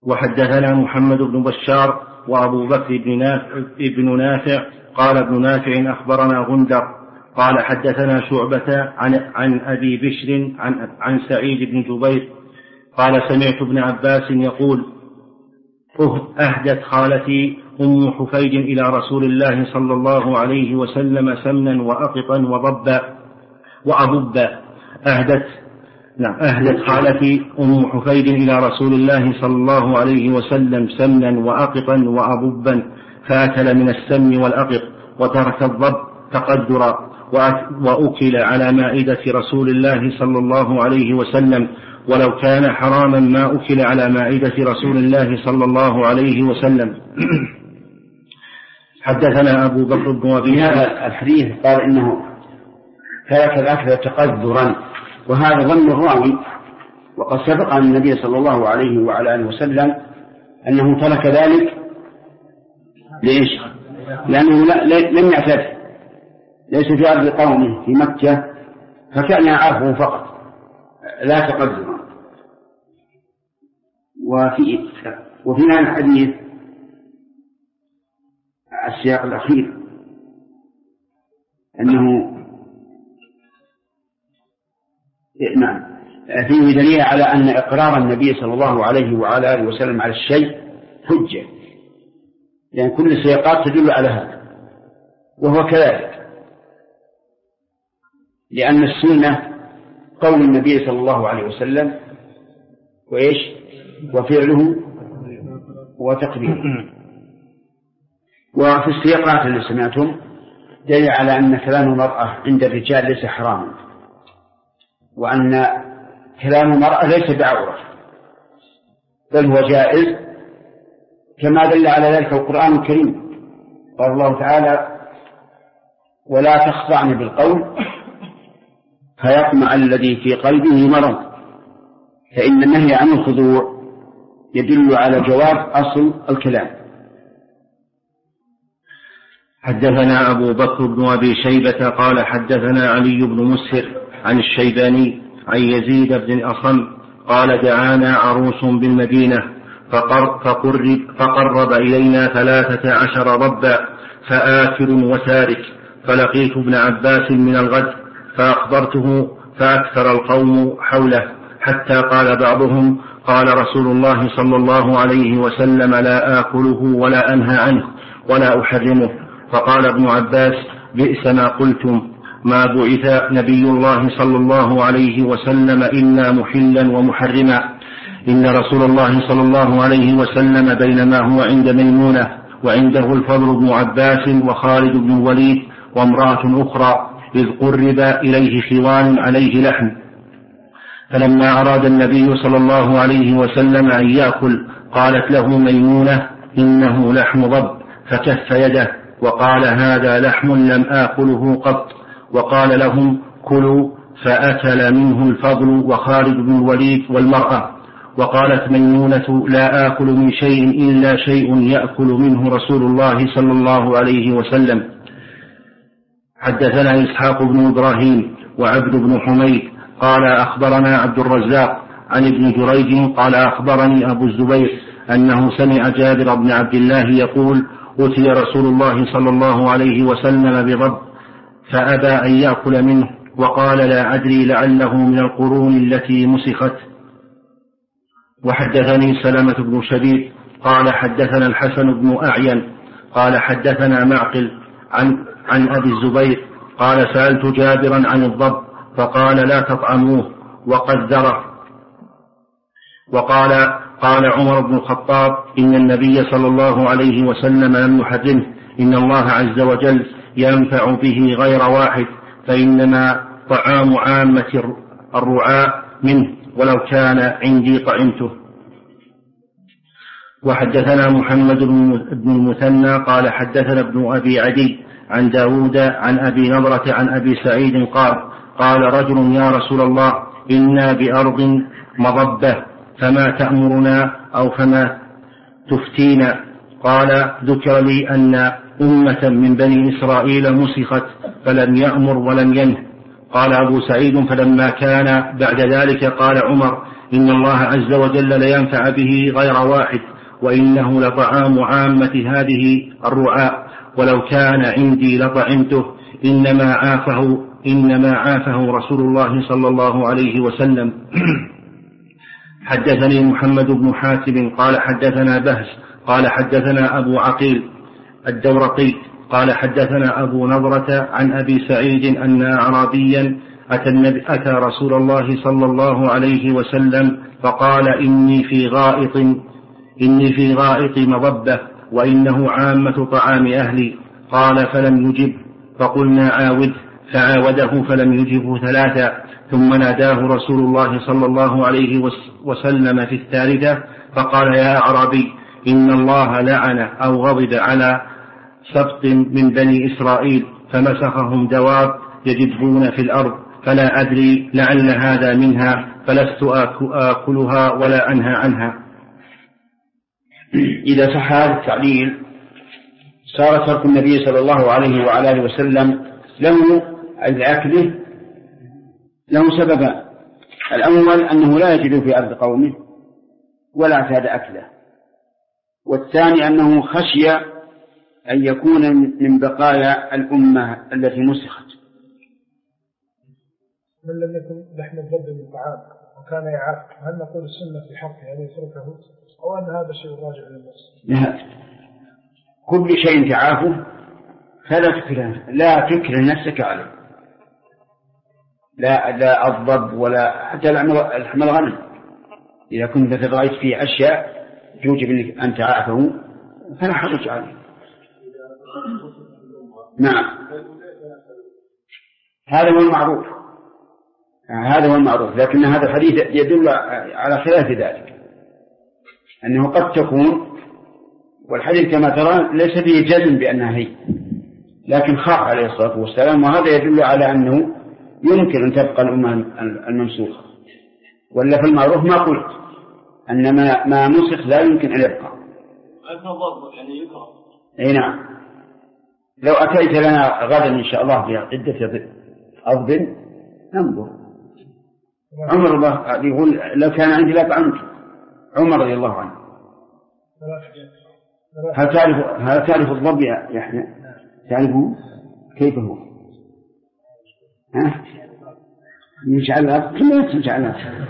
وحدثنا محمد بن بشار وأبو بكر بن نافع قال ابن نافع أخبرنا غندر قال حدثنا شعبة عن أبي بشر عن سعيد بن جبير قال سمعت ابن عباس يقول أهدت خالتي أم حفيد إلى رسول الله صلى الله عليه وسلم سمنا وأقطا وأببا. أهدت خالتي أم حفيد إلى رسول الله صلى الله عليه وسلم سمنا وأقطا وأببا فأكل من السمن والأقط وترك الضب تقدرا وأكل على مائدة رسول الله صلى الله عليه وسلم ولو كان حراما ما أكل على مائدة رسول الله صلى الله عليه وسلم. حدثنا أبو بكر بن أبي هذا الحديث قال إنه ترك الأكل تقدرا، وهذا ظن الراوي، وقد سبق عن النبي صلى الله عليه وعلى آله وسلم أنه ترك ذلك ليش؟ لأنه لم يعتد، ليس في أرض قومه في مكة، فكان يعرفه فقط لا تقدر. وفي هذا الحديث السياق الأخير أنه فيه دليل على أن إقرار النبي صلى الله عليه وعلى آله وسلم على الشيء حجة، لأن كل السياقات تدل على هذا، وهو كذلك، لأن السنة قول النبي صلى الله عليه وسلم وفعله وتقريره. وفي السياقات اللي سمعتم دليل على أن كلام المرأة عند الرجال ليس حراما، وأن كلام المرأة ليس بعورة بل هو جائز، كما دل على ذلك القرآن الكريم. قال الله تعالى ولا تخضعن بالقول فيطمع الذي في قلبه مرض، فإن النهي عن الخضوع يدل على جواز أصل الكلام. حدثنا أبو بكر بن أبي شيبة قال حدثنا علي بن مسهر عن الشيباني عن يزيد بن الأصم قال دعانا عروس بالمدينة فقرب إلينا 13 ربا فآكل وتارك، فلقيت ابن عباس من الغد فأخبرته فأكثر القوم حوله، حتى قال بعضهم قال رسول الله صلى الله عليه وسلم لا آكله ولا أنهى عنه ولا أحرمه. فقال ابن عباس بئس ما قلتم، ما بعث نبي الله صلى الله عليه وسلم إلا محلا ومحرما، إن رسول الله صلى الله عليه وسلم بينما هو عند ميمونة وعنده الفضل بن عباس وخالد بن الوليد وامرأة أخرى إذ قرب إليه خوان عليه لحم، فلما أراد النبي صلى الله عليه وسلم أن يأكل قالت له ميمونة إنه لحم ضب، فكف يده وقال هذا لحم لم آكله قط، وقال لهم كلوا، فأكل منه الفضل وخالد بن الوليد والمرأة. وقالت ميمونة لا آكل من شيء إلا شيء يأكل منه رسول الله صلى الله عليه وسلم. حدثنا إسحاق بن إبراهيم وعبد بن حميد قال أخبرنا عبد الرزاق عن ابن جريج قال أخبرني أبو الزبير أنه سمع جابر بن عبد الله يقول أتي رسول الله صلى الله عليه وسلم بضب فأبى أن يأكل منه، وقال لا أدري لعله من القرون التي مسخت. وحدثني سلمة بن شبيب قال حدثنا الحسن بن أعين قال حدثنا معقل عن أبي الزبير قال سألت جابرا عن الضب فقال لا تطعموه وقدره. قال عمر بن الخطاب إن النبي صلى الله عليه وسلم لم يحرمه، إن الله عز وجل ينفع به غير واحد، فإنما طعام عامة الرعاء منه، ولو كان عندي طعمته. وحدثنا محمد بن المثنى قال حدثنا ابن أبي عدي عن داود عن أبي نضرة عن أبي سعيد قال رجل يا رسول الله إنا بأرض مضبة فما تأمرنا أو فما تفتينا؟ قال ذكر لي أن أمة من بني إسرائيل مسخت فلم يأمر ولم ينه. قال أبو سعيد فلما كان بعد ذلك قال عمر إن الله عز وجل لينفع به غير واحد، وإنه لطعام عامة هذه الرعاء، ولو كان عندي لطعمته، إنما عافه رسول الله صلى الله عليه وسلم. حدثني محمد بن حاتم قال حدثنا بهز قال حدثنا أبو عقيل الدورقي قال حدثنا أبو نضرة عن أبي سعيد أن أعرابيا أتى رسول الله صلى الله عليه وسلم فقال إني في غائط مضبة وإنه عامة طعام أهلي. قال فلم يجب، فقلنا عاود، فعاوده فلم يجبه ثلاثا، ثم ناداه رسول الله صلى الله عليه وسلم في الثالثة فقال يا أعرابي إن الله لعن أو غضب على سبط من بني إسرائيل فمسخهم دواب يجدبون في الأرض، فلا أدري لعل هذا منها، فلست آكلها ولا أنهى عنها. إذا صح هذا التعليل صار ترك النبي صلى الله عليه وعلى آله وسلم له أكله له سببان: الأول أنه لا يجد في أرض قومه ولا اعتاد أكله، والثاني أنه خشي أن يكون من بقايا الأمة التي مسخت. من لم يكن لحم الضب من طعام وكان يعاف، هل نقول السنة في حقه أن يتركه أو أن هذا شيء راجع للنفس؟ لا، كل شيء تعافه لا تكره نفسك عليه، لا الضب ولا حتى لحم الغنم، إذا كنت تتغيث فيه أشياء توجب أن تعافه فلا حرج عليه. نعم، هذا هو المعروف، لكن هذا الحديث يدل على خلاف ذلك، أنه قد تكون، والحديث كما ترى ليس فيه جزم بأنها هي، لكن خاف عليه الصلاة والسلام، وهذا يدل على أنه يمكن أن تبقى الأمة الممسوخة، ولا في المعروف ما قلت أن ما مسخ لا يمكن أن يبقى. يعني يكره. أي نعم، لو أتيت لنا غدا إن شاء الله بعدة أضب ننظر. عمر الله يقول لو كان عندي لا طعمت، عمر رضي الله عنه. هل تعرف الضب يا يحيى؟ تعرفه كيف هو؟ ها؟ يجعلها كما تجعلها،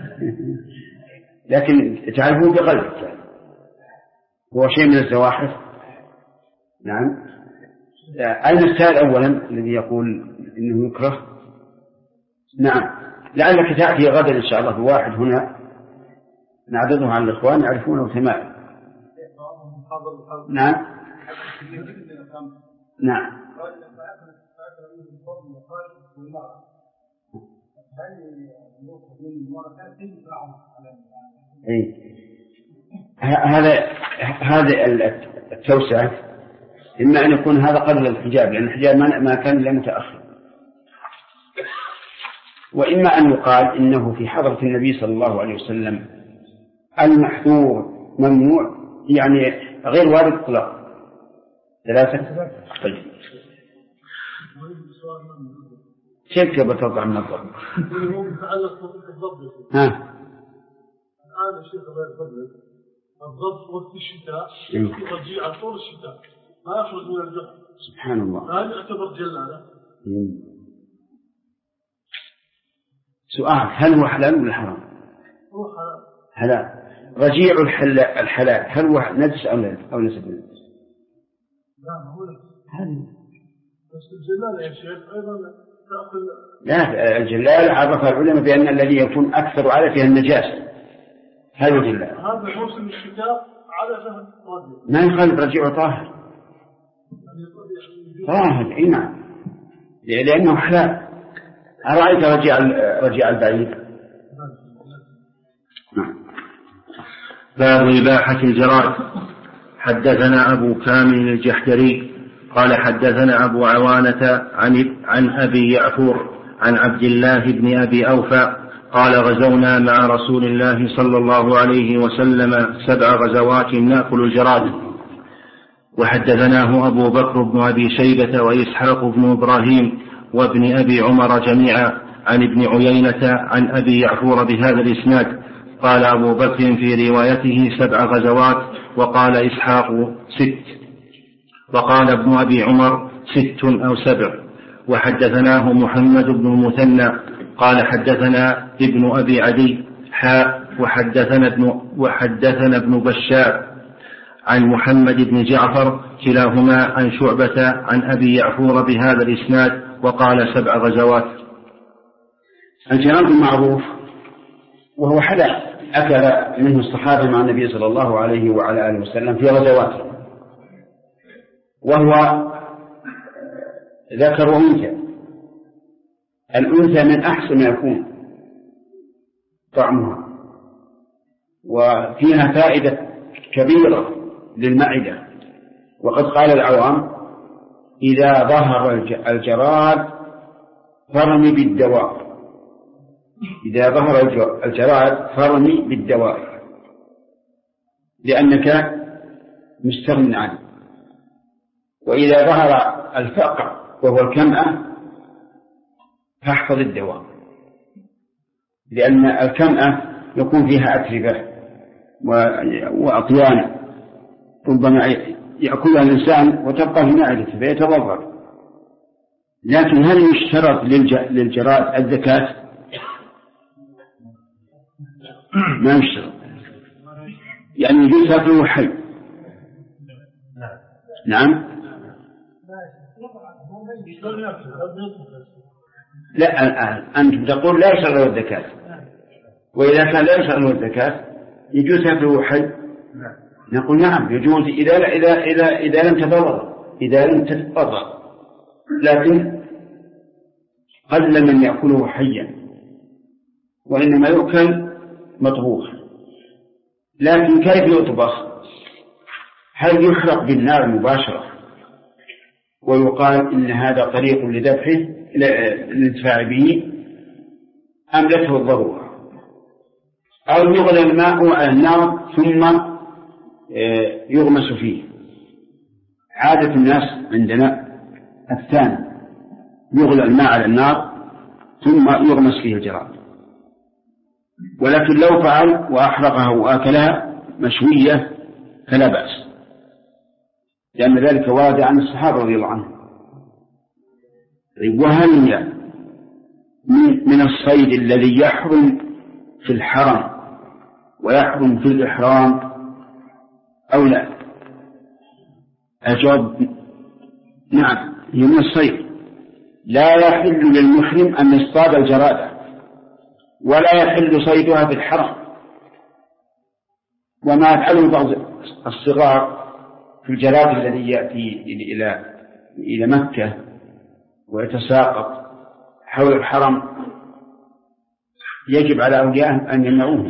لكن تعرفه بقلبك، هو شيء من الزواحف. نعم. أين السائل أولا الذي يقول إنه يكره؟ نعم، لعلك تأتي غدا إن شاء الله بواحد هنا نعرضه على الإخوان يعرفونه تماما. نعم نعم. هذا التوسعة إما أن يكون هذا قبل الحجاب، لأن الحجاب ما كان إلا متأخر، وإما أن يقال إنه في حضرة النبي صلى الله عليه وسلم المحظور ممنوع، يعني غير وارد إطلاقا. ثلاثة. طيب كيف بتوقع من الضبط؟ ها الآن الشيخ غير الضبط وقت الشتاء يرجع طول الشتاء ما يخرج من الجحر. سبحان الله. هذا يعتبر جلالة. سؤال: هل هو حلال ولا حرام؟ هو حلال. حلال. رجيع الحلال هل هو نجس أو ليس بنجس؟ لا هو نجس. بس الجلالة يا شيخ أيضا تأكل. لا، الجلالة عرفها العلماء بأن الذي يكون أكثر على فيها النجاسة. هل الجلالة هذا موسم الشتاء على فهم ما يخالف رجيع طاهر. طاهر إيه نعم، لأنه حلال. أرأيت رجيع البعيد؟ نعم. باب إباحة الجراد. حدثنا أبو كامل الجحدري قال حدثنا أبو عوانة عن أبي يعفور عن عبد الله بن أبي أوفى قال غزونا مع رسول الله صلى الله عليه وسلم 7 غزوات نأكل الجراد. وحدثناه أبو بكر بن أبي شيبة وإسحاق بن إبراهيم وابن أبي عمر جميعا عن ابن عيينة عن أبي يعفور بهذا الإسناد قال أبو بكر في روايته 7 غزوات، وقال إسحاق 6، وقال ابن أبي عمر 6 أو 7. وحدثناه محمد بن المثنى قال حدثنا ابن أبي عدي وحدثنا ابن بشار عن محمد بن جعفر كلاهما عن شعبة عن أبي يعفور بهذا الإسناد وقال 7 غزوات. الجراد معروف، وهو حدث أكل منه الصحابة مع النبي صلى الله عليه وعلى آله وسلم في غزواته، وهو ذكر وأنثى. الأنثى من أحسن ما يكون طعمها، وفيها فائدة كبيرة للمعدة. وقد قال العوام: إذا ظهر الجراد فرمي بالدواء، إذا ظهر الجراد فرمي بالدواء، لأنك مستغن عنه. وإذا ظهر الفقع وهو الكمأة فاحفظ الدواء، لأن الكمأة يكون فيها أتربة وأطيان ربما يأكلها الإنسان وتبقى في معدته فيتضرر. لكن هل يشترط للجراد الزكاة؟ ما يشترط، يعني يجوز أكله حي. نعم. لا، أنت تقول لا يشرع له الزكاة، وإذا كان لا يشرع له الزكاة يجوز أكله حي. نقول نعم يجوز إذا لم تتضرر، لكن قل من يأكله حيا، وإنما يؤكل مطبوخ. لكن كيف يطبخ؟ هل يحرق بالنار مباشرة ويقال إن هذا طريق لذبحه للانتفاع به، أم لته الضرورة؟ أو يغلى الماء على النار ثم يغمس فيه؟ عادة الناس عندنا الثاني، يغلى الماء على النار ثم يغمس فيه الجراد. ولكن لو فعل وأحرقها وآكلها مشوية فلا بأس، لأن ذلك ورد عن الصحابة رضي الله عنهم. وهل هي من الصيد الذي يحرم في الحرم ويحرم في الإحرام أو لا؟ الجواب نعم، هي من الصيد. لا يحل للمحرم أن يصطاد الجرادة، ولا يحل صيدها في الحرم. وما يفعله بعض الصغار في الجراد الذي يأتي إلى مكة ويتساقط حول الحرم يجب على أوليائه أن يمنعوه،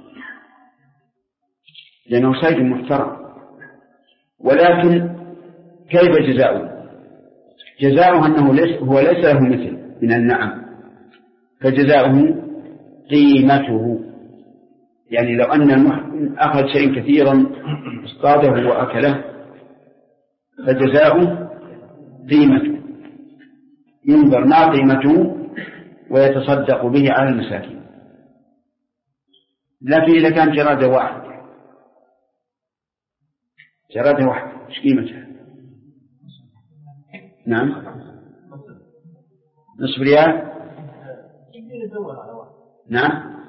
لأنه صيد محترم. ولكن كيف جزاؤه؟ جزاؤه أنه هو ليس له مثل من النعم، فجزاؤه قيمته. يعني لو أن المحرم أخذ شيء كثيرا اصطاده وأكله فجزاؤه قيمته، ينظر ما قيمته ويتصدق به على المساكين. لكن إذا كان جرادة واحد ايش قيمتها؟ نعم، نصف ريال. نعم،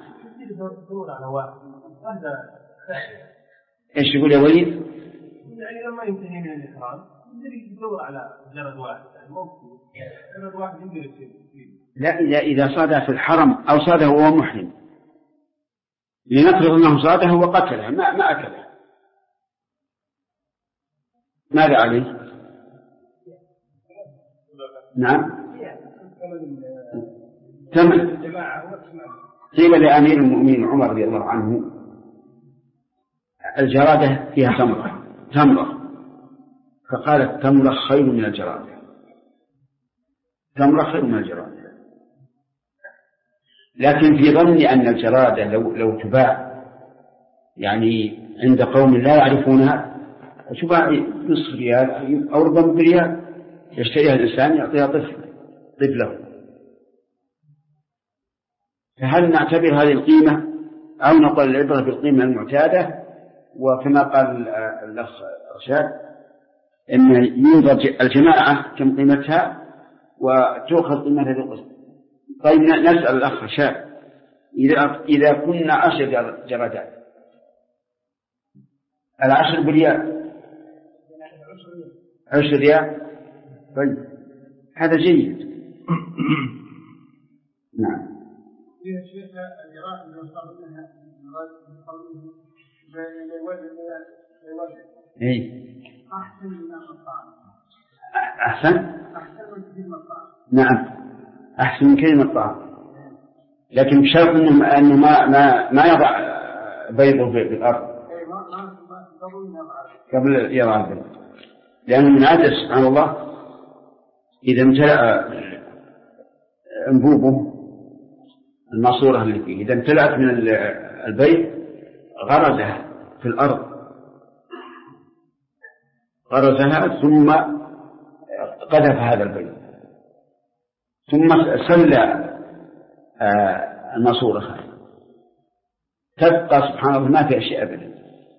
ايش يقول يا وليد؟ يعني لما ينتهي من الإحرام يدور على جرد واحد، يعني جرد واحد يقدر. لا، إذا صادها في الحرم أو صادها وهو محرم، لنفرض أنه صادها وقتلها ما أكلها، ماذا عليه؟ نعم، ثمن. قيل لأمير المؤمنين عمر رضي الله عنه: الجرادة فيها تمرة، فقال: التمرة خير من الجرادة، تمرة خير من الجرادة. لكن في ظني أن الجرادة لو تباع يعني عند قوم لا يعرفونها تباع نصف ريال أو ربما بريال، يشتريها الإنسان يعطيها طفله. فهل نعتبر هذه القيمة أو نقول العبرة بالقيمة المعتادة. وكما قال الأخ رشاد إن ينظر الجماعة كم قيمتها وتؤخذ قيمتها بالقسط. طيب نسأل الأخ رشاد إذا كنا 10 جرادات 10 بريال 10 ريال. طيب هذا جيد. نعم. فيها شيخ الجراد اللي يصاب منها أحسن من الطعام. أحسن من كلمة الطعام. نعم أحسن من كلمة الطعام، لكن بشرط أنه ما يضع بيضه بالأرض قبل يضع البيض، لأنه من عادة سبحان الله إذا امتلأ أنبوبه الماسورة اللي فيه إذا امتلأت من البيض غرزها في الأرض، غرزها ثم قذف هذا البيض ثم سلى الماسورة تبقى سبحان الله ما في أشياء أبدا،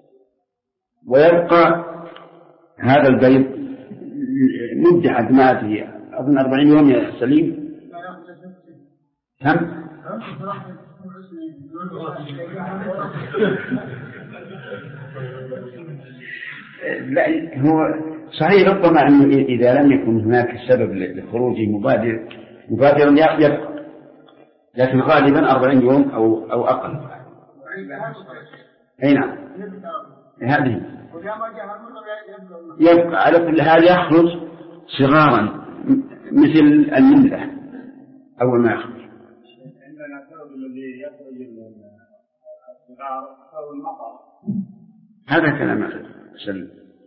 ويبقى هذا البيض مدة عد ما أدري أظن 40 يوم يا سليم. كم؟ لا هو صحيح ربما أنه إذا لم يكن هناك سبب لخروجه مبادرا يبقى، لكن غالبا 40 يوم أو أقل. أي نعم هذه يبقى على كل حال يخرج صغارا مثل الملة أول ما يخرج. عندنا السبب الذي يخرج الصغار أو المطر. هذا كلام سليم.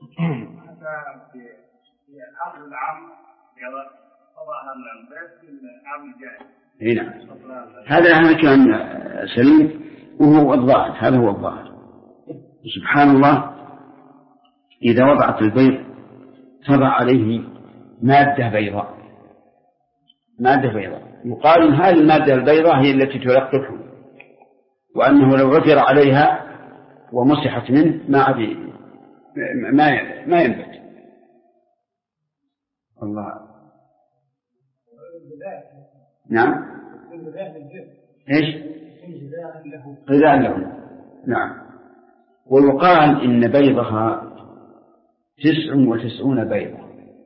في آخر العام طبعا البيت في العام الجاي. نعم هذا كلام سليم وهو الظاهر. هذا هو الظاهر. سبحان الله إذا وضعت البيض تضع عليه مادة بيضاء يقال إن هذه المادة البيضاء هي التي تلقحه، وأنه لو عثر عليها ومسحت منه ما ينبت. الله. نعم ايش غذاء له. نعم. ويقال إن بيضها 99 بيضة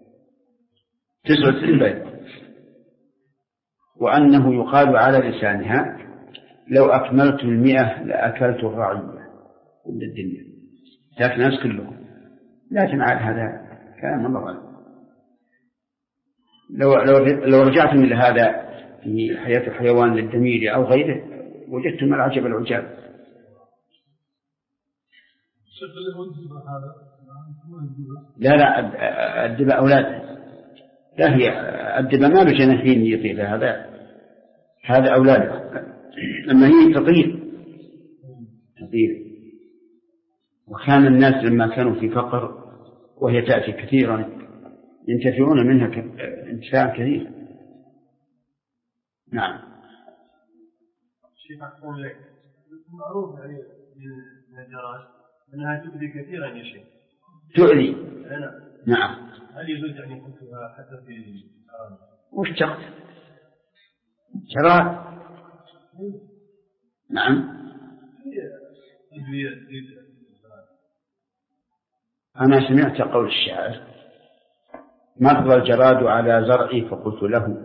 99 بيضة، وأنه يقال على لسانها لو أكملت 100 لأكلت الرعية كل الدنيا، لكن الناس كلهم. لكن على هذا كلام الله غالب. لو رجعتم إلى هذا في حياة الحيوان للدمير أو غيره وجدتم العجب العجاب. لا الدباء أولاد. لا هي الدباء ما بجناحين يطير هذا أولاد، أما هي تطير. وكان الناس لما كانوا في فقر وهي تأتي كثيرا ينتفعون منها انتفاع كثير. نعم. شيخ أقول لك معروف يعني من الجراد أنها تؤذي كثيرا يا شيخ. تؤذي. نعم. هل يجوز أن يكونها حتى في الحرام؟ وش شرط؟ جراد. نعم. أنا سمعت قول الشاعر: مر الجراد على زرعي فقلت له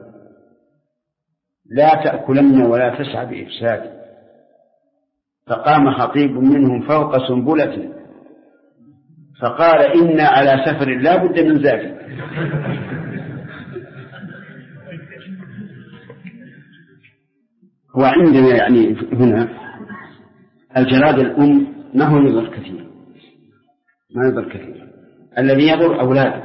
لا تأكلن ولا تسعى بإفساد، فقام خطيب منهم فوق سنبلة فقال إنا على سفر لا بد من زاد. وعندنا يعني هنا الجراد الأم ما هو يضر كثير، ما يضر كثير. الذي يضر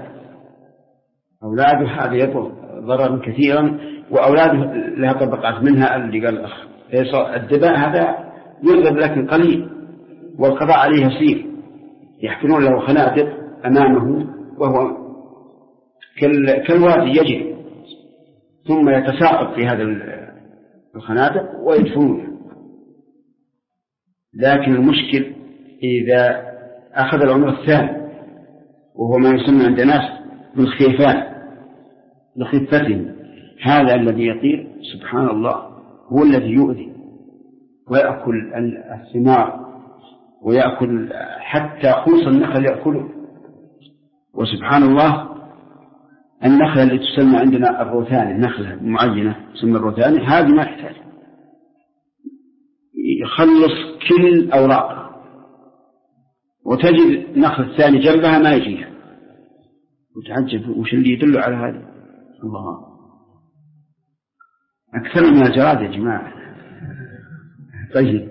أولاده هذا يضر ضررا كثيرا، وأولاده لها طبقات منها اللي قال الأخ. الدباء هذا يضرب لكن قليل، والقضاء عليه يسير. يحفرون له خنادق أمامه وهو كالوادي يجري، ثم يتساقط في هذا الخنادق ويدفنونه. لكن المشكل إذا أخذ العمر الثاني وهو ما يسمى عند الناس بالخيفان لخفتهم، هذا الذي يطير سبحان الله هو الذي يؤذي ويأكل الثمار ويأكل حتى خلص النخل يأكله. وسبحان الله النخلة اللي تسمى عندنا الروثاني، النخلة معينة تسمى الروثاني، هذه ما تحتاج، يخلص كل أوراق، وتجد نخل الثاني جنبها ما يجيها، وتعجب وش اللي يدل على هذا. الله أكثر من الجراد يا جماعة. طيب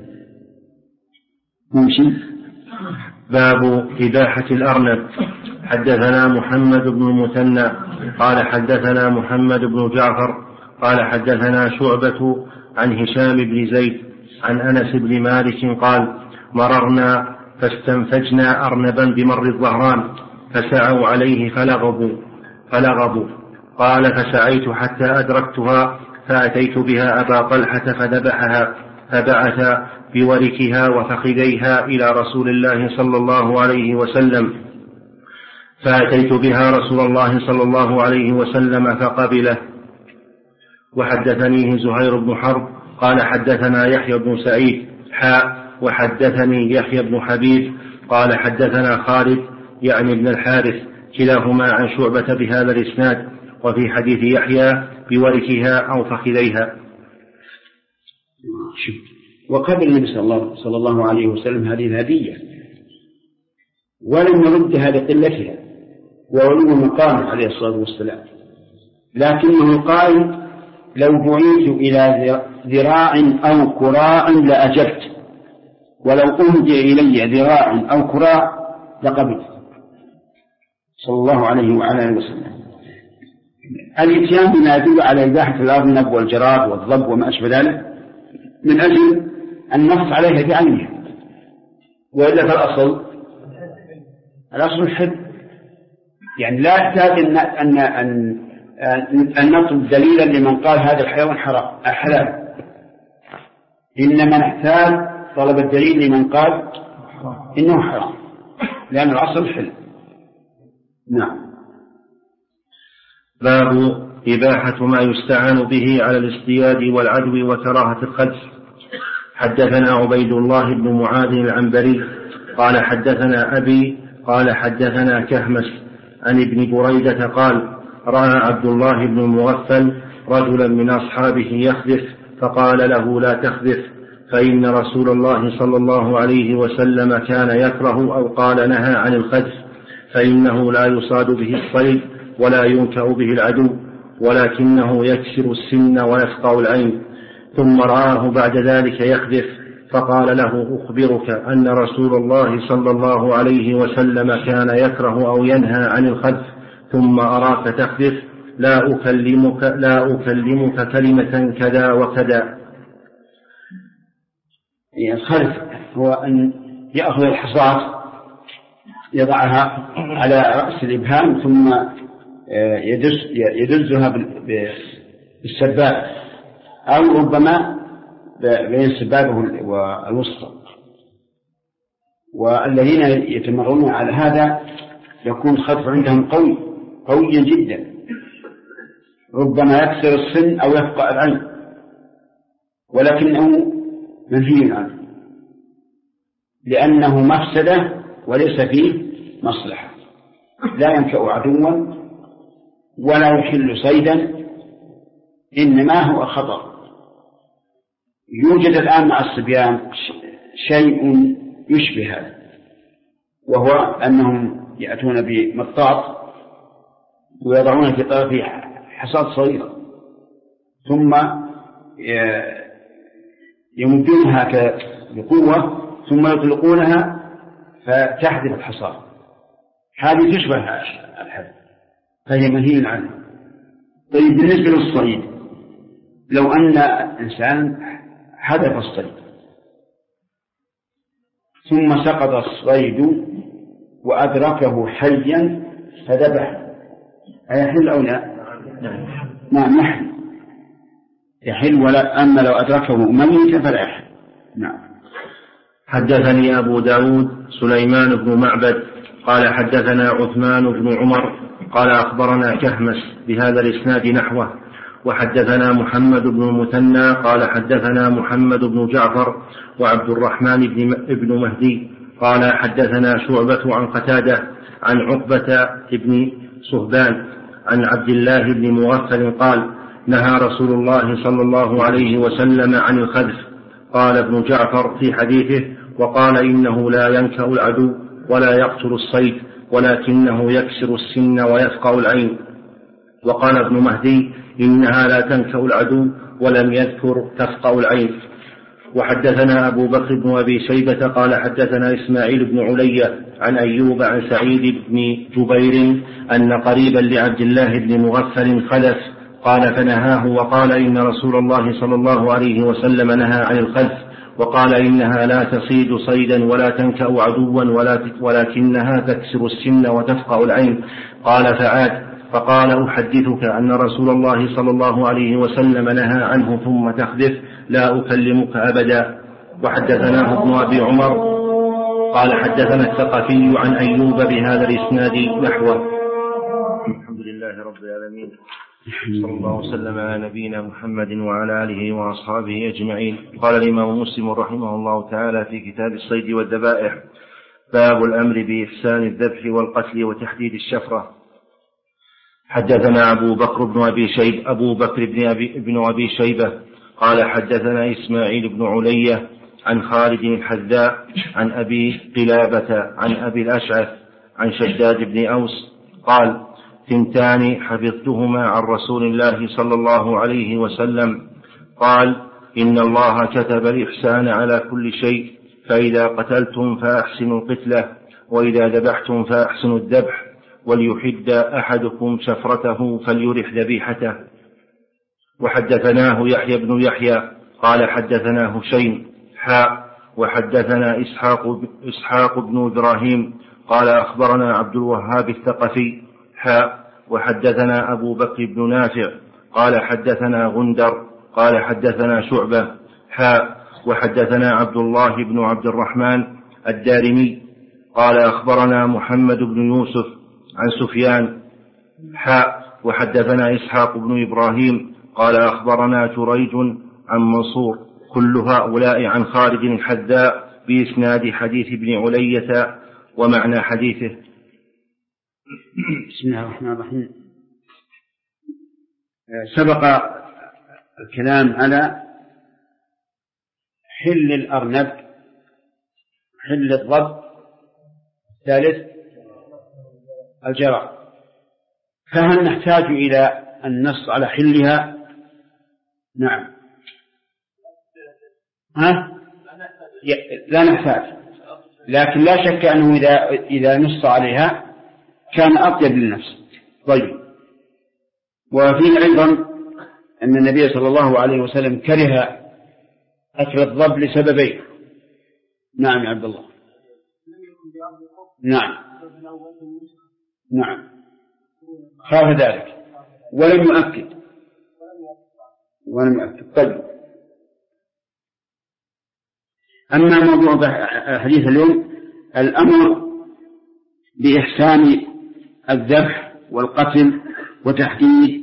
ممشي. باب إباحة الأرنب. حدثنا محمد بن المثنى قال حدثنا محمد بن جعفر قال حدثنا شعبة عن هشام بن زيد عن أنس بن مالك قال مررنا فاستنفجنا أرنبا بمر الظهران فسعوا عليه فلغبوا قال فسعيت حتى أدركتها فأتيت بها أبا طلحة فذبحها فبعث بوركها وفخذيها إلى رسول الله صلى الله عليه وسلم، فأتيت بها رسول الله صلى الله عليه وسلم فقبله. وحدثنيه زهير بن حرب قال حدثنا يحيى بن سعيد وحدثني يحيى بن حبيب قال حدثنا خالد يعني ابن الحارث كلاهما عن شعبة بهذا الإسناد، وفي حديث يحيى بوركها أو فخذيها. وقبل النبي صلى الله عليه وسلم هذه الهدية ولم يردها لقلتها وعلو مقامه عليه الصلاة والسلام، لكنه قال لو دعيت إلى ذراع أو كراع لأجبت، ولو أهدي إلي ذراع أو كراع لقبلت، صلى الله عليه وعلى آله وسلم. الاتيان بما يدل على إباحة الأرنب والجراد والضب وما أشبه ذلك من أجل النص عليها بعينها، وإلا فالأصل الحل، يعني لا يحتاج أن نطلب دليلا لمن قال هذا الحيوان حلال، إنما نحتاج طلب الدليل لمن قال إنه حرام، لأن الأصل الحل. نعم. باب إباحة ما يستعان به على الاصطياد والعدو وكراهة الخلف. حدثنا عبيد الله بن معاذ العنبري قال حدثنا أبي قال حدثنا كهمس عن ابن بريدة قال رأى عبد الله بن المغفل رجلا من أصحابه يخذف فقال له لا تخذف، فإن رسول الله صلى الله عليه وسلم كان يكره أو قال نهى عن الخذف، فإنه لا يصاد به الصيد ولا ينكأ به العدو، ولكنه يكسر السن ويفقع العين. ثم رآه بعد ذلك يخذف فقال له أخبرك أن رسول الله صلى الله عليه وسلم كان يكره أو ينهى عن الخذف، ثم أراك تخذف لا أكلمك كلمة كذا وكذا. الخذف هو أن يأخذ الحصاة يضعها على رأس الإبهام ثم يدزها بالسبابة، أو ربما بين السبابة والوسطى، والذين يتمرون على هذا يكون الخطف عندهم قويا جدا، ربما يكسر السن أو يفقع العين، ولكنه منهي عنه لأنه مفسدة وليس فيه مصلحة، لا ينفع عدوا ولا يحل صيدا، إنما هو خطر. يوجد الآن مع الصبيان شيء يشبه هذا، وهو أنهم يأتون بمطاط ويضعون في طرفه حصاد صغيرة ثم يمدونها بقوة ثم يطلقونها فتحذف الحصاد، هذه تشبه الحد فهي منهي عنه. طيب بالنسبة للصيد، لو أن إنسان حذف الصيد ثم سقط الصيد وأدركه حيا فذبح، أيحل أو لا؟ نعم يحل، ولا أما لو أدركه ميتا فلا يحل. نعم. حدثني أبو داود سليمان بن معبد قال حدثنا عثمان بن عمر قال أخبرنا كهمس بهذا الإسناد نحوه. وحدثنا محمد بن المثنى قال حدثنا محمد بن جعفر وعبد الرحمن بن مهدي قال حدثنا شعبة عن قتادة عن عقبة بن صهبان عن عبد الله بن مغفل قال نهى رسول الله صلى الله عليه وسلم عن الخذف. قال ابن جعفر في حديثه وقال إنه لا ينكأ العدو ولا يقتل الصيد ولكنه يكسر السن ويفقع العين. وقال ابن مهدي إنها لا تنكأ العدو ولم يذكر تفقع العين. وحدثنا أبو بكر بن أبي شيبة قال حدثنا إسماعيل بن علي عن أيوب عن سعيد بن جبير أن قريبا لعبد الله بن مغفل خلف قال فنهاه وقال إن رسول الله صلى الله عليه وسلم نهى عن الخلف وقال إنها لا تصيد صيدا ولا تنكأ عدوا ولكنها تكسر السن وتفقع العين. قال فعاد فقال أحدثك أن رسول الله صلى الله عليه وسلم نهى عنه ثم تخذف لا أكلمك أبدا. وحدثناه ابن أبي عمر قال حدثنا الثقفي عن أيوب بهذا الإسناد نحوه. الحمد لله رب العالمين صلى الله وسلم على نبينا محمد وعلى آله وأصحابه أجمعين. قال الإمام مسلم رحمه الله تعالى في كتاب الصيد والذبائح باب الأمر بإحسان الذبح والقتل وتحديد الشفرة. حدثنا أبو بكر بن أبي شيبة قال حدثنا إسماعيل بن علية عن خالد الحذاء عن أبي قلابة عن أبي الأشعث عن شداد بن أوس قال ثنتان حفظتهما عن رسول الله صلى الله عليه وسلم قال إن الله كتب الإحسان على كل شيء فإذا قتلتم فأحسنوا القتلة وإذا ذبحتم فأحسنوا الذبح وليحد أحدكم شفرته فليرح ذبيحته. وحدثناه يحيى بن يحيى قال حدثنا هشيم وحدثنا إسحاق بن إبراهيم قال أخبرنا عبد الوهاب الثقفي وحدثنا أبو بكر بن نافع قال حدثنا غندر قال حدثنا شعبة وحدثنا عبد الله بن عبد الرحمن الدارمي قال أخبرنا محمد بن يوسف عن سفيان وحدثنا إسحاق بن إبراهيم قال أخبرنا جريج عن منصور كل هؤلاء عن خالد الحذاء بإسناد حديث ابن علية ومعنى حديثه. بسم الله الرحمن الرحيم. سبق الكلام على حل الأرنب حل الضب ثالث الجرع. فهل نحتاج إلى النص على حلها؟ نعم. لا نحتاج، لكن لا شك أنه إذا نص عليها كان أطيب للنفس. طيب. وفيه أيضا أن النبي صلى الله عليه وسلم كره أكل الضب لسببين. نعم يا عبد الله. نعم خاف ذلك ولم يؤكد. طيب. أما موضوع حديث اليوم الأمر بإحسان الذبح والقتل وتحديد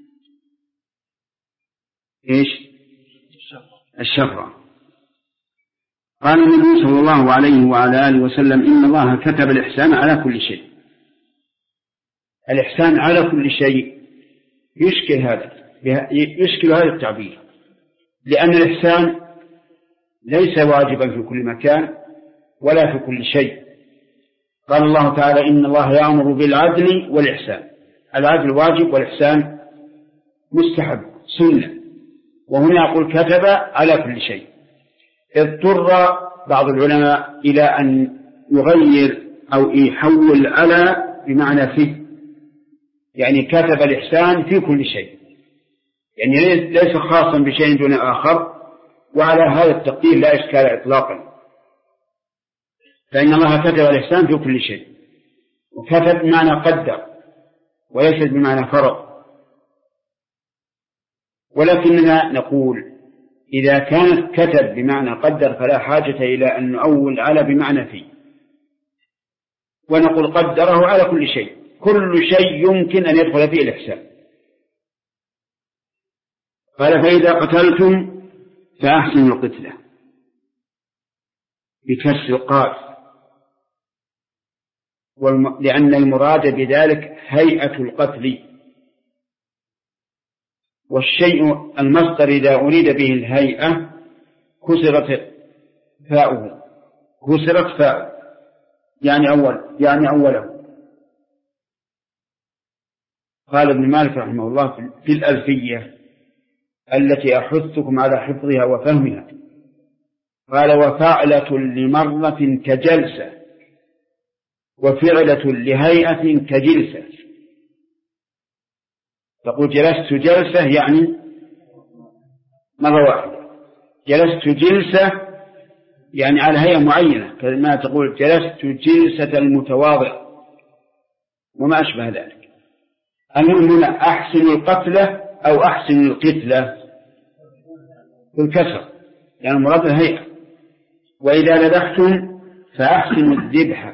الشفرة. قال النبي صلى الله عليه وعلى آله وسلم إن الله كتب الإحسان على كل شيء. الإحسان على كل شيء يشكل هذا التعبير، لأن الإحسان ليس واجبا في كل مكان ولا في كل شيء. قال الله تعالى إن الله يأمر بالعدل والإحسان. العدل واجب والإحسان مستحب سنة، وهنا يقول كتب على كل شيء. اضطر بعض العلماء إلى أن يغير أو يحول على بمعنى فيه، يعني كتب الإحسان في كل شيء، يعني ليس خاصا بشيء دون آخر. وعلى هذا التقدير لا إشكال إطلاقا، فإن الله كتب الإحسان في كل شيء. وكتب بمعنى قدر وليس بمعنى فرض. ولكننا نقول إذا كانت كتب بمعنى قدر فلا حاجة إلى أن نؤول على بمعنى في، ونقول قدره على كل شيء، كل شيء يمكن أن يدخل فيه الإحسان. قال فإذا قتلتم فأحسنوا القتلة بكسر القاف، لأن المراد بذلك هيئة القتل، والشيء المصدر إذا أريد به الهيئة كسرت فاؤه، كسرت فاؤه يعني أوله. قال ابن مالك رحمه الله في الألفية التي أحثكم على حفظها وفهمها، قال وفعلة لمرة كجلسة وفعلة لهيئة كجلسة. تقول جلست جلسة يعني مرة واحدة، جلست جلسة يعني على هيئة معينة، كما تقول جلست جلسة المتواضع وما أشبه ذلك. المهم هنا أحسن القتلة أو أحسن القتلة بالكسر، يعني مراد الهيئة. وإذا ذبحتم فأحسنوا الذبح،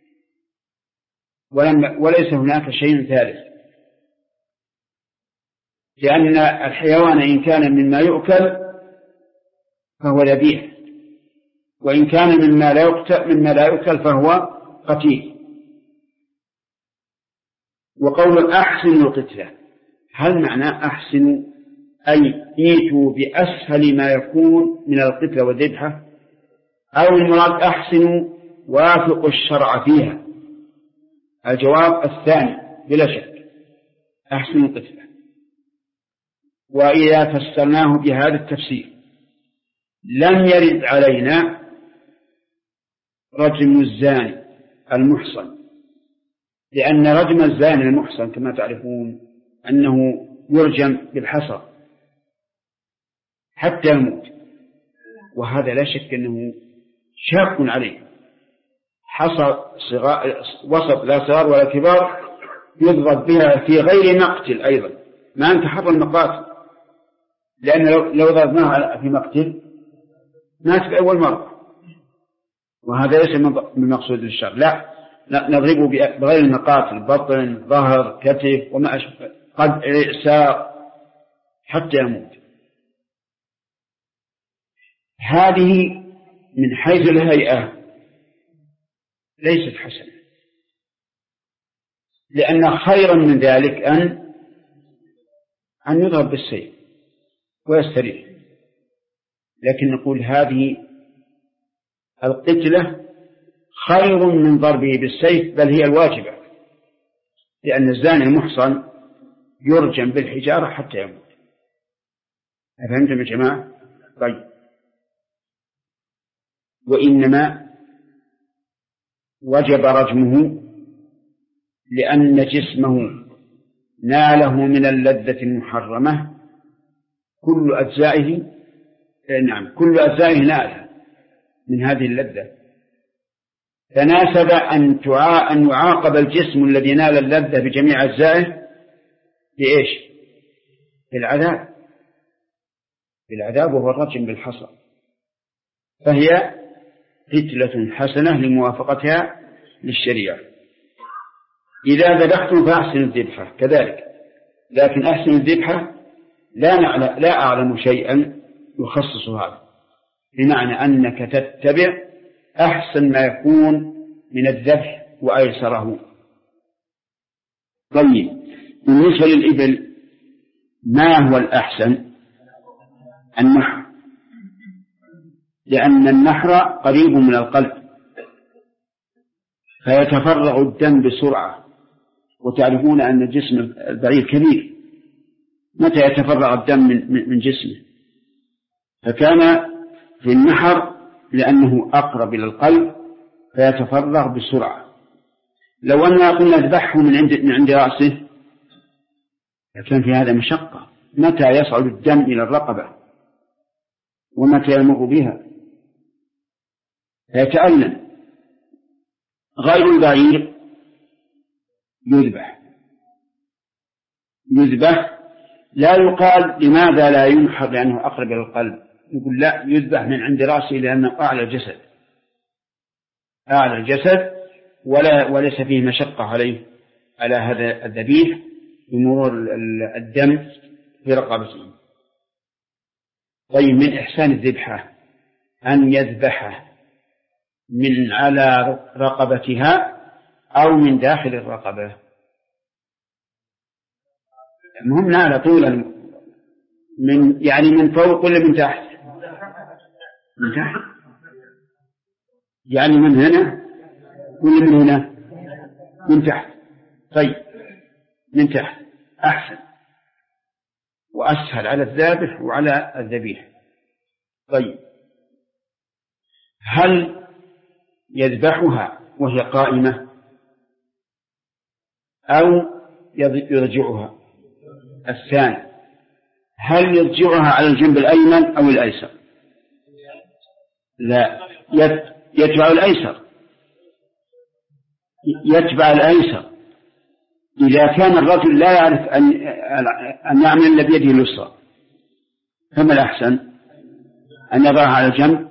وليس هناك شيء ثالث، لأن الحيوان إن كان مما يؤكل فهو ذبيح، وإن كان مما لا يؤكل فهو قتيل. وقول أحسنوا القتلة، هل معنى أحسنوا أي ايتوا بأسهل ما يكون من القتلة والذبحة، أو المراد أحسنوا وافقوا الشرع فيها؟ الجواب الثاني بلا شك، أحسنوا القتلة. وإذا فسرناه بهذا التفسير لم يرد علينا رجم الزاني المحصن، لأن رجم الزاني المحصن كما تعرفون أنه يرجم بالحصى حتى يموت، وهذا لا شك أنه شاق عليه، حصى وسط لا صغار ولا كبار يضرب بها في غير مقتل أيضا، ما انتحر المقاتل، لأن لو ضربناها في مقتل مات في أول مرة، وهذا ليس من مقصود الشر. لا نضربه بغير المقاتل، بطن ظهر كتف وما أشبه، قد ساق حتى يموت. هذه من حيث الهيئة ليست حسنة، لأن خيرا من ذلك أن يضرب بالسيف ويستريح. لكن نقول هذه القتلة خير من ضربه بالسيف، بل هي الواجبة، لأن الزاني المحصن يرجم بالحجارة حتى يموت. أفهمتم يا جماعة؟ طيب. وإنما وجب رجمه لأن جسمه ناله من اللذة المحرمة، كل أجزائه نالها من هذه اللذة، فناسب أن يعاقب الجسم الذي نال اللذة بجميع أجزائه بإيش؟ بالعذاب، وهو الرجم بالحصى. فهي قتلة حسنة لموافقتها للشريعة. إذا ذبحتم فأحسنوا الذبحة كذلك، لكن أحسن الذبحة لا أعلم شيئا يخصص هذا، بمعنى أنك تتبع أحسن ما يكون من الذبح وأيسره. طيب، بالنسبة للإبل ما هو الأحسن؟ النحر، لأن النحر قريب من القلب فيتفرغ الدم بسرعة، وتعرفون أن جسم البعير كبير، متى يتفرغ الدم من جسمه؟ فكان في النحر لأنه أقرب إلى القلب فيتفرغ بسرعة. لو أننا قلنا اذبحه من عند رأسه لكن في هذا مشقة، متى يصعد الدم إلى الرقبة ومتى يمر بها فيتألم. غير البعير يذبح لا يقال لماذا لا ينحر لأنه أقرب إلى القلب، يقول لا، يذبح من عند رأسه لأنه أعلى الجسد، أعلى الجسد وليس فيه مشقة على هذا الذبيح بمرور الدم في رقبته. طيب، من إحسان الذبحة أن يذبح من على رقبتها أو من داخل الرقبة. المهم على طول، من فوق ولا من تحت؟ من تحت، يعني من هنا ولا من هنا؟ من تحت. طيب، من تحت أحسن وأسهل على الذابح وعلى الذبيح. طيب، هل يذبحها وهي قائمة أو يرجعها؟ الثاني. هل يرجعها على الجنب الأيمن أو الأيسر؟ لا، يتبع الأيسر، يتبع الأيسر. إذا كان الرجل لا يعرف أن يعمل إلا بيده اليسرى، فما الأحسن؟ أن يضعها على الجنب.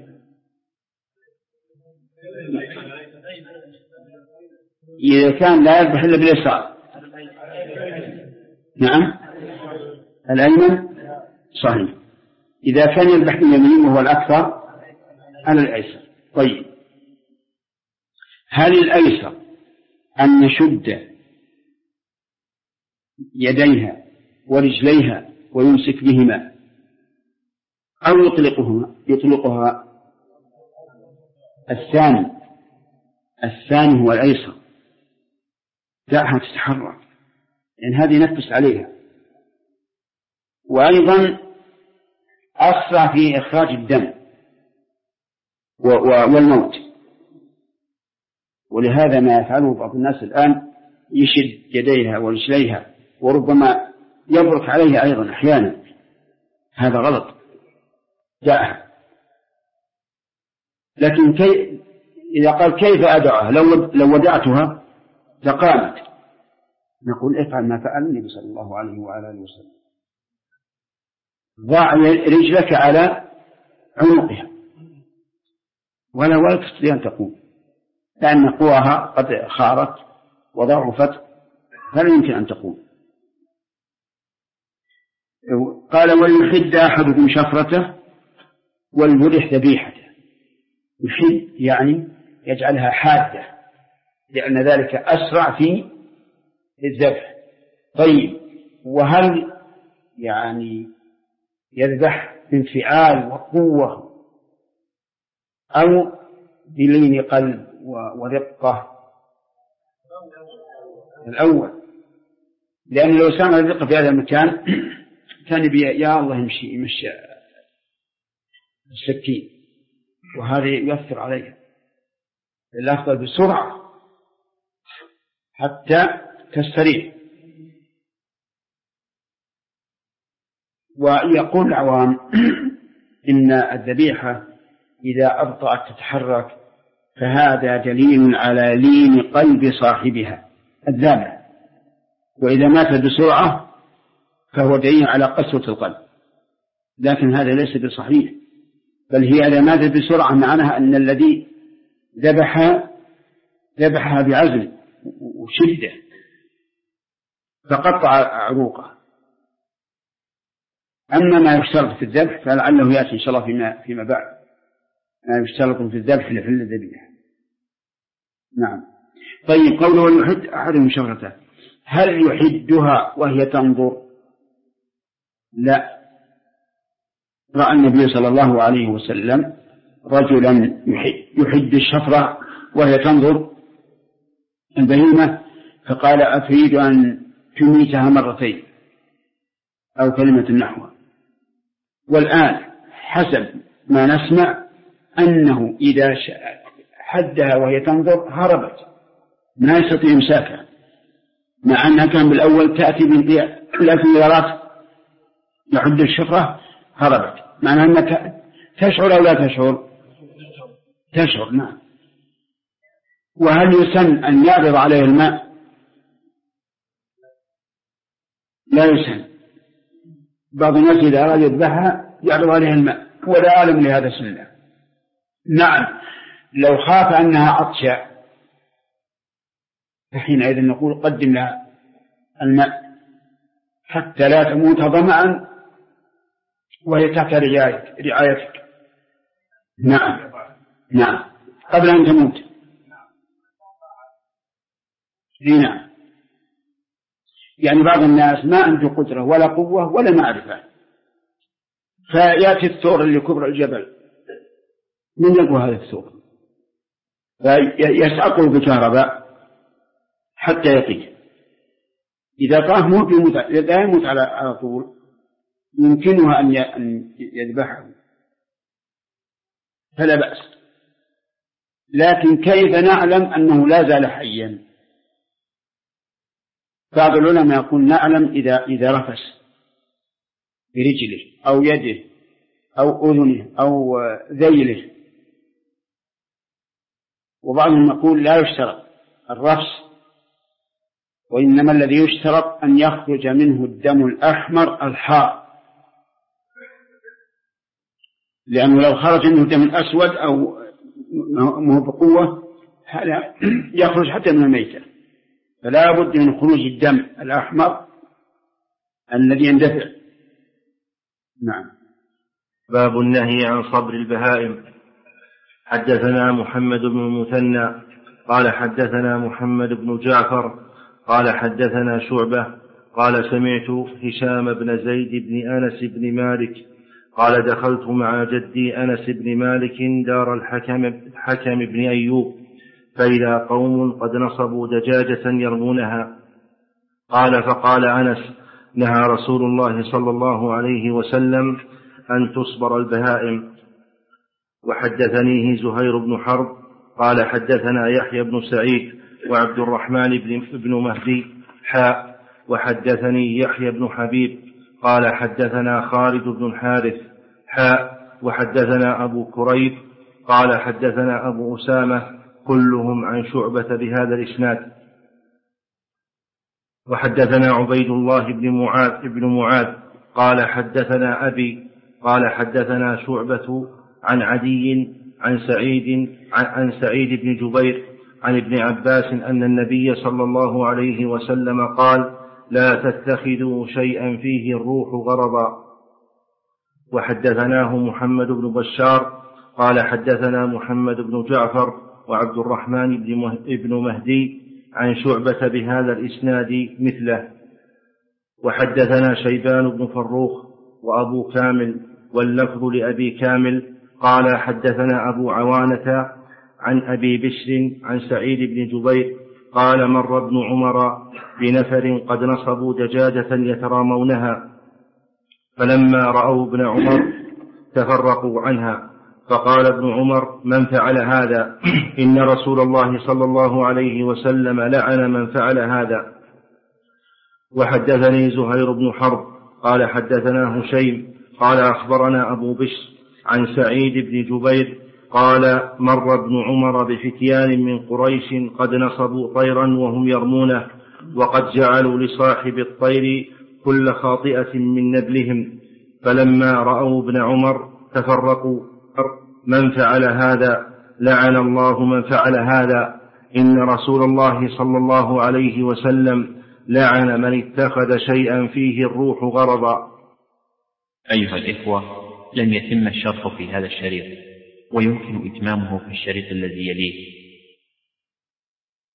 إذا كان لا يذبح إلا باليسار، نعم، الأيمن صحيح. إذا كان يذبح باليمين وهو الأكثر، على الأيسر. طيب، هل الأيسر أن يشد يديها ورجليها ويمسك بهما أو يطلقها؟ الثاني هو الأيسر. دعها تتحرك، لأن هذه نفس عليها، وأيضا أسرع في إخراج الدم والموت. ولهذا ما يفعله بعض الناس الآن، يشد يديها ورجليها وربما يبرك عليها أيضا أحيانا، هذا غلط، دعها. لكن إذا قال كيف أدعها؟ لو ودعتها لقامت، نقول افعل ما فعل النبي صلى الله عليه وعلى آله وسلم، ضع رجلك على عنقها ولا تستطيع أن تقوم، لأن قواها قد خارت وضعفت فلا يمكن أن تقوم. قال وليحد أحدكم شفرته وليرح ذبيحته. يحد يعني يجعلها حادة، لأن ذلك أسرع في الذبح. طيب، وهل يذبح بانفعال وقوة أو بلين قلب ورقة؟ الأول، لأن لو سمع الرقة في هذا المكان كان يا الله يمشي السكين، وهذا يؤثر عليها. الأفضل بسرعة حتى تستريح. ويقول العوام إن الذبيحة إذا أبطأت تتحرك فهذا دليل على لين قلب صاحبها الذابح، وإذا ماتت بسرعة فهو دليل على قسوة القلب. لكن هذا ليس بصحيح، بل هي إذا ماتت بسرعة معناها أن الذي ذبحها بعزم وشدة فقطع عروقه. أما ما يشترط في الذبح فلعله يأتي إن شاء الله فيما بعد، ما يشترط في الذبح لحل الذبيحة. نعم. طيب، قوله وليحد أحدهم شفرته، هل يحدها وهي تنظر؟ لا. رأى النبي صلى الله عليه وسلم رجلا يحد الشفرة وهي تنظر البهيمة، فقال أتريد أن تميتها مرتين أو كلمة نحوها. والآن حسب ما نسمع أنه إذا حدها وهي تنظر هربت، ما يستطيع إمساكها، مع أنها كان بالأول تأتي بالخيارات يحد الشفرة، هربت، معنى أنك تشعر أو لا تشعر؟ تشعر، نعم. وهل يسن أن يعرض عليه الماء؟ لا يسن. بعض الناس إذا أراد يذبحها يعرض عليه الماء، ولا أعلم لهذا سنة. نعم لو خاف أنها عطشة فحينئذ نقول قدم لها الماء حتى لا تموت ظمأ وهي تحت رعايتك. نعم قبل أن تموت. نعم يعني بعض الناس ما عنده قدرة ولا قوة ولا معرفة، فيأتي الثور اللي كبر الجبل، من يقوى هذا الثور؟ فيسعقه بكهرباء حتى يقيه. إذا طاف لا يموت على طول، يمكنها أن يذبحه فلا بأس. لكن كيف نعلم أنه لا زال حيا؟ بعض العلماء يقول نعلم إذا رفس برجله أو يده أو أذنه أو ذيله. وبعضهم يقول لا يشترط الرفس، وإنما الذي يشترط أن يخرج منه الدم الأحمر الحار، لأنه لو خرج منه الدم الأسود أو مو بقوة هذا يخرج حتى من الميتة، فلا بد من خروج الدم الأحمر الذي يندفع. نعم. باب النهي عن صبر البهائم. حدثنا محمد بن المثنى قال حدثنا محمد بن جعفر قال حدثنا شعبة قال سمعت هشام بن زيد بن أنس بن مالك قال دخلت مع جدي أنس بن مالك دار الحكم بن أيوب، فإذا قوم قد نصبوا دجاجة يرمونها. قال فقال أنس نهى رسول الله صلى الله عليه وسلم أن تصبر البهائم. وحدثنيه زهير بن حرب قال حدثنا يحيى بن سعيد وعبد الرحمن بن مهدي حاء وحدثني يحيى بن حبيب قال حدثنا خالد بن الحارث حاء وحدثنا أبو كريب قال حدثنا أبو أسامة كلهم عن شعبة بهذا الإسناد. وحدثنا عبيد الله بن معاذ قال حدثنا أبي قال حدثنا شعبة عن عدي عن سعيد بن جبير عن ابن عباس أن النبي صلى الله عليه وسلم قال لا تتخذوا شيئا فيه الروح غرضا. وحدثناه محمد بن بشار قال حدثنا محمد بن جعفر وعبد الرحمن بن مهدي عن شعبة بهذا الإسناد مثله. وحدثنا شيبان بن فروخ وأبو كامل واللفظ لأبي كامل قال حدثنا أبو عوانة عن أبي بشر عن سعيد بن جبير قال مر ابن عمر بنفر قد نصبوا دجاجة يترامونها، فلما رأوا ابن عمر تفرقوا عنها، فقال ابن عمر من فعل هذا؟ إن رسول الله صلى الله عليه وسلم لعن من فعل هذا. وحدثني زهير بن حرب قال حدثنا هشيم قال أخبرنا أبو بشر عن سعيد بن جبير قال مر ابن عمر بفتيان من قريش قد نصبوا طيرا وهم يرمونه، وقد جعلوا لصاحب الطير كل خاطئة من نبلهم، فلما رأوا ابن عمر تفرقوا من فعل هذا؟ لعن الله من فعل هذا. إن رسول الله صلى الله عليه وسلم لعن من اتخذ شيئا فيه الروح غرضا. أيها الإخوة، لم يتم الشرح في هذا الشريط، ويمكن إتمامه في الشريط الذي يليه.